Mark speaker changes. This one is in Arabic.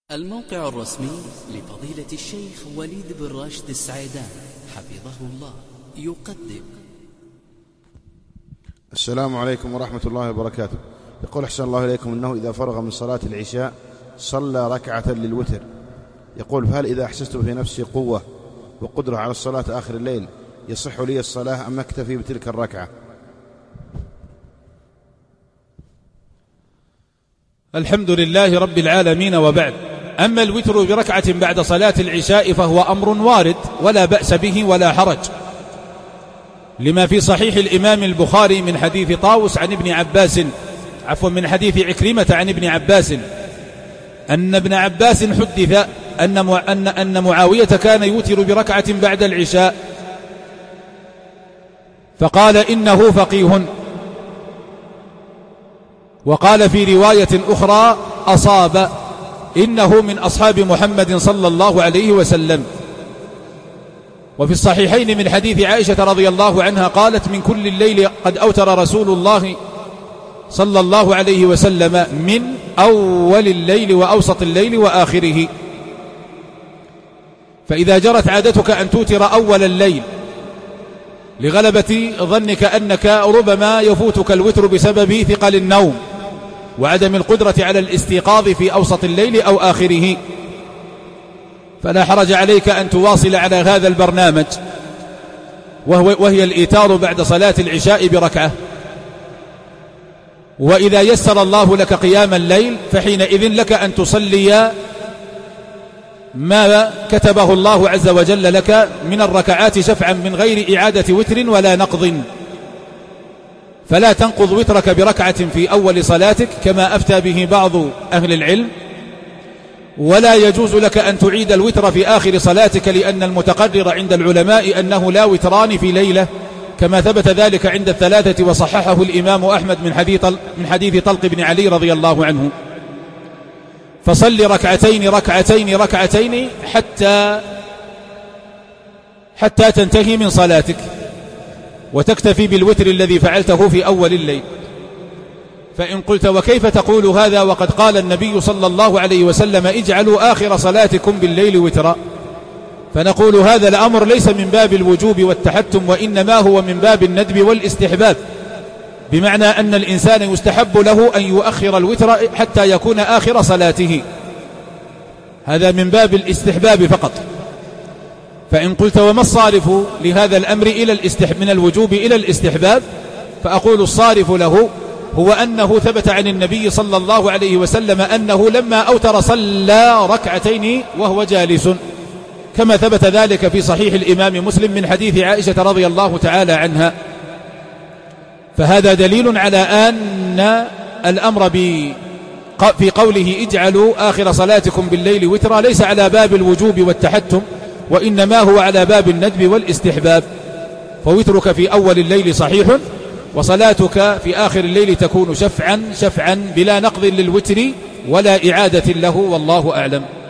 Speaker 1: الموقع الرسمي لفضيلة الشيخ وليد بن راشد السعيدان حفظه الله يقدم.
Speaker 2: السلام عليكم ورحمة الله وبركاته. يقول أحسن الله إليكم أنه إذا فرغ من صلاة العشاء صلى ركعة للوتر. يقول فهل إذا أحسست في نفسي قوة وقدرة على الصلاة آخر الليل يصح لي الصلاة أم أكتفي بتلك الركعة؟
Speaker 3: الحمد لله رب العالمين، وبعد. أما الوتر بركعة بعد صلاة العشاء فهو أمر وارد ولا بأس به ولا حرج، لما في صحيح الإمام البخاري من حديث طاووس عن ابن عباس من حديث عكرمة عن ابن عباس أن ابن عباس حدث أن معاوية كان يوتر بركعة بعد العشاء، فقال إنه فقيه، وقال في رواية أخرى أصاب، إنه من أصحاب محمد صلى الله عليه وسلم. وفي الصحيحين من حديث عائشة رضي الله عنها قالت من كل الليل قد أوتر رسول الله صلى الله عليه وسلم من أول الليل وأوسط الليل وآخره. فإذا جرت عادتك أن توتر أول الليل لغلبة ظنك أنك ربما يفوتك الوتر بسبب ثقل النوم وعدم القدرة على الاستيقاظ في أوسط الليل أو آخره، فلا حرج عليك أن تواصل على هذا البرنامج، وهي الإيتار بعد صلاة العشاء بركعة. وإذا يسر الله لك قيام الليل فحينئذ لك أن تصلي ما كتبه الله عز وجل لك من الركعات شفعا من غير إعادة وتر ولا نقض، فلا تنقض وترك بركعة في أول صلاتك كما أفتى به بعض أهل العلم، ولا يجوز لك أن تعيد الوتر في آخر صلاتك، لأن المتقرر عند العلماء أنه لا وتران في ليلة، كما ثبت ذلك عند الثلاثة وصححه الإمام أحمد من حديث طلق بن علي رضي الله عنه. فصل ركعتين حتى تنتهي من صلاتك، وتكتفي بالوتر الذي فعلته في أول الليل. فإن قلت وكيف تقول هذا وقد قال النبي صلى الله عليه وسلم اجعلوا آخر صلاتكم بالليل وترا، فنقول هذا الأمر ليس من باب الوجوب والتحتم، وإنما هو من باب الندب والاستحباب، بمعنى أن الإنسان يستحب له أن يؤخر الوتر حتى يكون آخر صلاته، هذا من باب الاستحباب فقط. فإن قلت وما الصارف لهذا الأمر من الوجوب إلى الاستحباب، فأقول الصارف له هو أنه ثبت عن النبي صلى الله عليه وسلم أنه لما أوتر صلى ركعتين وهو جالس، كما ثبت ذلك في صحيح الإمام مسلم من حديث عائشة رضي الله تعالى عنها. فهذا دليل على أن الأمر في قوله اجعلوا آخر صلاتكم بالليل وترا ليس على باب الوجوب والتحتم، وإنما هو على باب الندب والاستحباب. فوترك في أول الليل صحيح، وصلاتك في آخر الليل تكون شفعا بلا نقض للوتر ولا إعادة له، والله أعلم.